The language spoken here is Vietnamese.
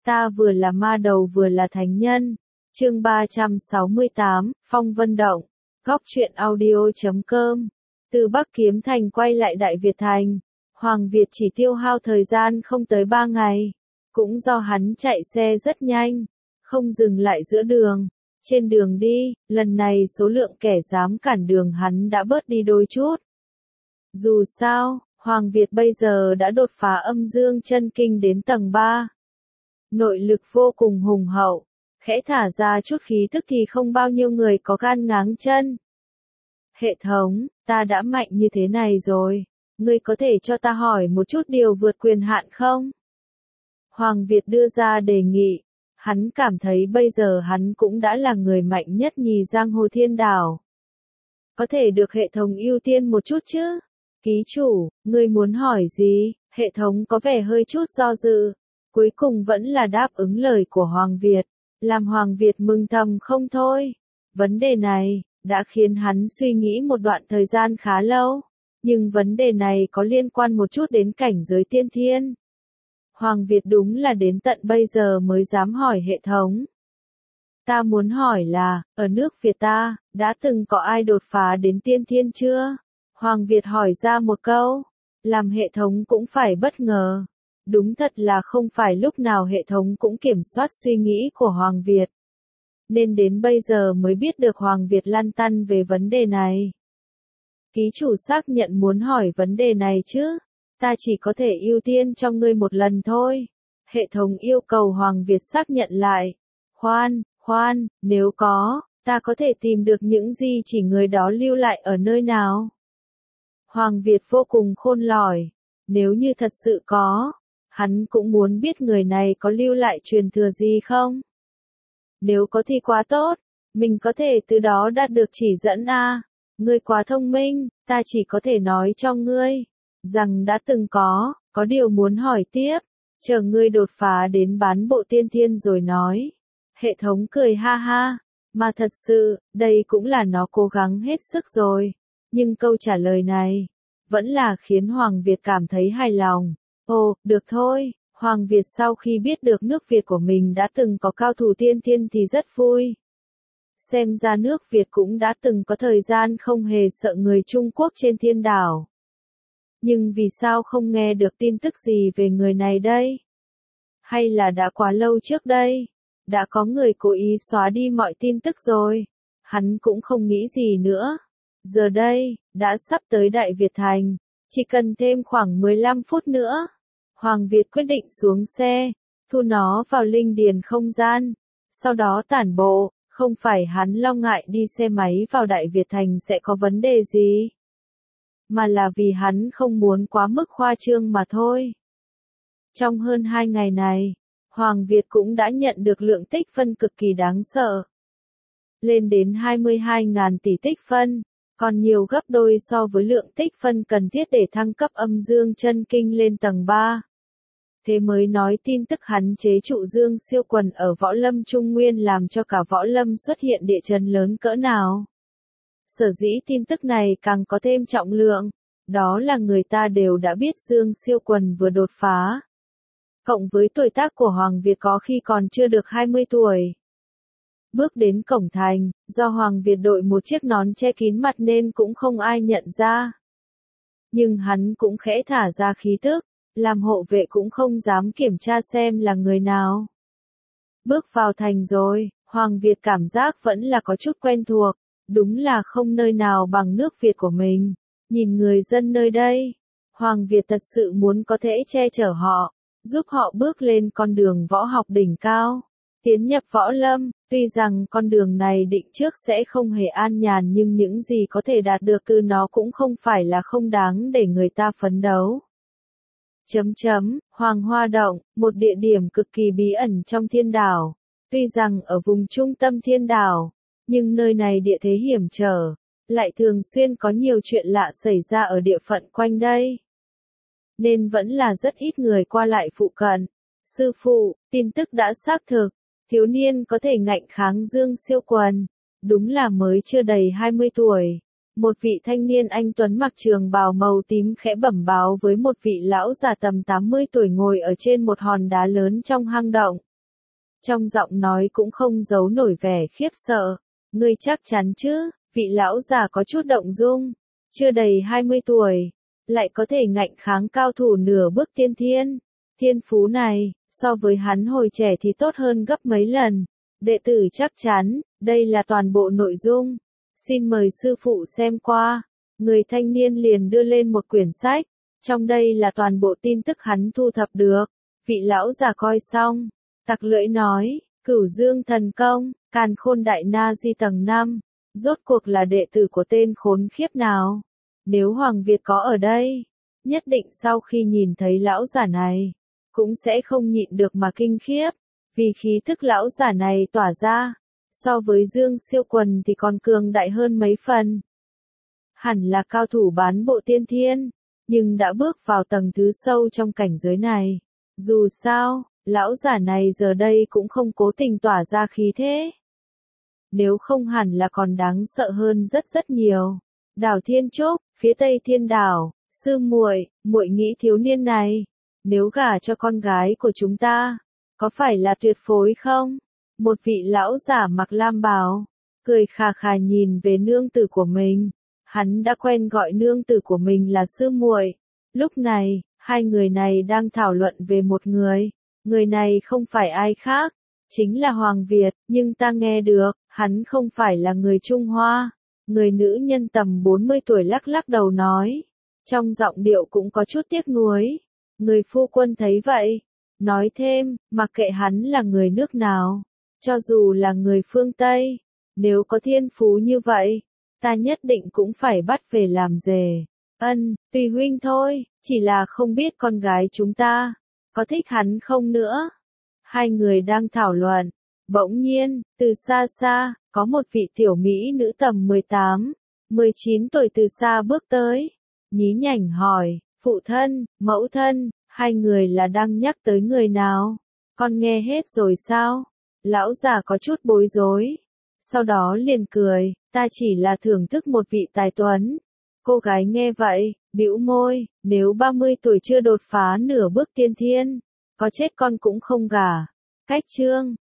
Ta vừa là ma đầu vừa là thánh nhân. Chương 368, Phong Vân Động. Góc truyện audio.com. Từ Bắc Kiếm Thành quay lại Đại Việt Thành, Hoàng Việt chỉ tiêu hao thời gian không tới 3 ngày. Cũng do hắn chạy xe rất nhanh, không dừng lại giữa đường. Trên đường đi, lần này số lượng kẻ dám cản đường hắn đã bớt đi đôi chút. Dù sao, Hoàng Việt bây giờ đã đột phá âm dương chân kinh đến tầng 3. Nội lực vô cùng hùng hậu, khẽ thả ra chút khí tức thì không bao nhiêu người có gan ngáng chân. Hệ thống, ta đã mạnh như thế này rồi, ngươi có thể cho ta hỏi một chút điều vượt quyền hạn không? Hoàng Việt đưa ra đề nghị, hắn cảm thấy bây giờ hắn cũng đã là người mạnh nhất nhì giang hồ thiên đảo. Có thể được hệ thống ưu tiên một chút chứ? Ký chủ, ngươi muốn hỏi gì? Hệ thống có vẻ hơi chút do dự, cuối cùng vẫn là đáp ứng lời của Hoàng Việt, làm Hoàng Việt mừng thầm không thôi. Vấn đề này đã khiến hắn suy nghĩ một đoạn thời gian khá lâu, nhưng vấn đề này có liên quan một chút đến cảnh giới tiên thiên. Hoàng Việt đúng là đến tận bây giờ mới dám hỏi hệ thống. Ta muốn hỏi là, ở nước Việt ta, đã từng có ai đột phá đến tiên thiên chưa? Hoàng Việt hỏi ra một câu, làm hệ thống cũng phải bất ngờ. Đúng thật là không phải lúc nào hệ thống cũng kiểm soát suy nghĩ của Hoàng Việt. Nên đến bây giờ mới biết được Hoàng Việt lăn tăn về vấn đề này. Ký chủ xác nhận muốn hỏi vấn đề này chứ? Ta chỉ có thể ưu tiên cho ngươi một lần thôi. Hệ thống yêu cầu Hoàng Việt xác nhận lại. Khoan, nếu có, ta có thể tìm được những gì chỉ người đó lưu lại ở nơi nào? Hoàng Việt vô cùng khôn lỏi. Nếu như thật sự có, hắn cũng muốn biết người này có lưu lại truyền thừa gì không? Nếu có thì quá tốt, mình có thể từ đó đạt được chỉ dẫn a. Ngươi quá thông minh, ta chỉ có thể nói cho ngươi rằng đã từng có điều muốn hỏi tiếp, chờ ngươi đột phá đến bán bộ tiên thiên rồi nói. Hệ thống cười ha ha, mà thật sự, đây cũng là nó cố gắng hết sức rồi, nhưng câu trả lời này vẫn là khiến Hoàng Việt cảm thấy hài lòng. Ồ, được thôi, Hoàng Việt sau khi biết được nước Việt của mình đã từng có cao thủ tiên thiên thì rất vui. Xem ra nước Việt cũng đã từng có thời gian không hề sợ người Trung Quốc trên thiên đảo. Nhưng vì sao không nghe được tin tức gì về người này đây? Hay là đã quá lâu trước đây? Đã có người cố ý xóa đi mọi tin tức rồi. Hắn cũng không nghĩ gì nữa. Giờ đây, đã sắp tới Đại Việt Thành. Chỉ cần thêm khoảng 15 phút nữa. Hoàng Việt quyết định xuống xe, thu nó vào linh điền không gian. Sau đó tản bộ, không phải hắn lo ngại đi xe máy vào Đại Việt Thành sẽ có vấn đề gì, mà là vì hắn không muốn quá mức khoa trương mà thôi. Trong hơn 2 ngày này, Hoàng Việt cũng đã nhận được lượng tích phân cực kỳ đáng sợ. Lên đến 22.000 tỷ tích phân, còn nhiều gấp đôi so với lượng tích phân cần thiết để thăng cấp âm dương chân kinh lên tầng 3. Thế mới nói tin tức hắn chế trụ dương siêu quần ở Võ Lâm Trung Nguyên làm cho cả Võ Lâm xuất hiện địa chấn lớn cỡ nào. Sở dĩ tin tức này càng có thêm trọng lượng, đó là người ta đều đã biết dương siêu quần vừa đột phá. Cộng với tuổi tác của Hoàng Việt có khi còn chưa được 20 tuổi. Bước đến cổng thành, do Hoàng Việt đội một chiếc nón che kín mặt nên cũng không ai nhận ra. Nhưng hắn cũng khẽ thả ra khí tức, làm hộ vệ cũng không dám kiểm tra xem là người nào. Bước vào thành rồi, Hoàng Việt cảm giác vẫn là có chút quen thuộc, đúng là không nơi nào bằng nước Việt của mình. Nhìn người dân nơi đây, Hoàng Việt thật sự muốn có thể che chở họ, giúp họ bước lên con đường võ học đỉnh cao, tiến nhập võ lâm. Tuy rằng con đường này định trước sẽ không hề an nhàn nhưng những gì có thể đạt được từ nó cũng không phải là không đáng để người ta phấn đấu. Hoàng Hoa Động, một địa điểm cực kỳ bí ẩn trong thiên đảo. Tuy rằng ở vùng trung tâm thiên đảo, nhưng nơi này địa thế hiểm trở, lại thường xuyên có nhiều chuyện lạ xảy ra ở địa phận quanh đây. Nên vẫn là rất ít người qua lại phụ cận. Sư phụ, tin tức đã xác thực, thiếu niên có thể ngạnh kháng dương siêu quần, đúng là mới chưa đầy 20 tuổi. Một vị thanh niên anh tuấn mặc trường bào màu tím khẽ bẩm báo với một vị lão già tầm 80 tuổi ngồi ở trên một hòn đá lớn trong hang động. trong giọng nói cũng không giấu nổi vẻ khiếp sợ. Ngươi chắc chắn chứ? Vị lão già có chút động dung, chưa đầy 20 tuổi, lại có thể ngạnh kháng cao thủ nửa bước tiên thiên. Thiên phú này, so với hắn hồi trẻ thì tốt hơn gấp mấy lần. Đệ tử chắc chắn, đây là toàn bộ nội dung. Xin mời sư phụ xem qua. Người thanh niên liền đưa lên một quyển sách. Trong đây là toàn bộ tin tức hắn thu thập được. Vị lão già coi xong, tặc lưỡi nói, Cửu Dương thần công, Càn Khôn Đại Na Di tầng 5, rốt cuộc là đệ tử của tên khốn khiếp nào? Nếu Hoàng Việt có ở đây, nhất định sau khi nhìn thấy lão giả này, cũng sẽ không nhịn được mà kinh khiếp, vì khí thức lão giả này tỏa ra, so với Dương Siêu Quần thì còn cường đại hơn mấy phần. Hẳn là cao thủ bán bộ tiên thiên, nhưng đã bước vào tầng thứ sâu trong cảnh giới này. Dù sao, lão giả này giờ đây cũng không cố tình tỏa ra khí thế. Nếu không hẳn là còn đáng sợ hơn rất rất nhiều. Đảo Thiên Trúc, phía tây thiên đảo, sư muội, muội nghĩ thiếu niên này, nếu gả cho con gái của chúng ta, có phải là tuyệt phối không? Một vị lão giả mặc lam bào, cười khà khà nhìn về nương tử của mình. Hắn đã quen gọi nương tử của mình là sư muội. Lúc này, hai người này đang thảo luận về một người. Người này không phải ai khác, chính là Hoàng Việt, nhưng ta nghe được, hắn không phải là người Trung Hoa. Người nữ nhân tầm 40 tuổi lắc lắc đầu nói, trong giọng điệu cũng có chút tiếc nuối. Người phu quân thấy vậy, nói thêm, mặc kệ hắn là người nước nào, cho dù là người phương Tây, nếu có thiên phú như vậy, ta nhất định cũng phải bắt về làm rể. Ân, tùy huynh thôi, chỉ là không biết con gái chúng ta có thích hắn không nữa. Hai người đang thảo luận, bỗng nhiên, từ xa xa, có một vị tiểu mỹ nữ tầm 18, 19 tuổi từ xa bước tới, nhí nhảnh hỏi, phụ thân, mẫu thân, hai người là đang nhắc tới người nào? Con nghe hết rồi sao? Lão già có chút bối rối, sau đó liền cười, ta chỉ là thưởng thức một vị tài tuấn. Cô gái nghe vậy, bĩu môi, nếu 30 tuổi chưa đột phá nửa bước tiên thiên, có chết con cũng không gả. Cách chương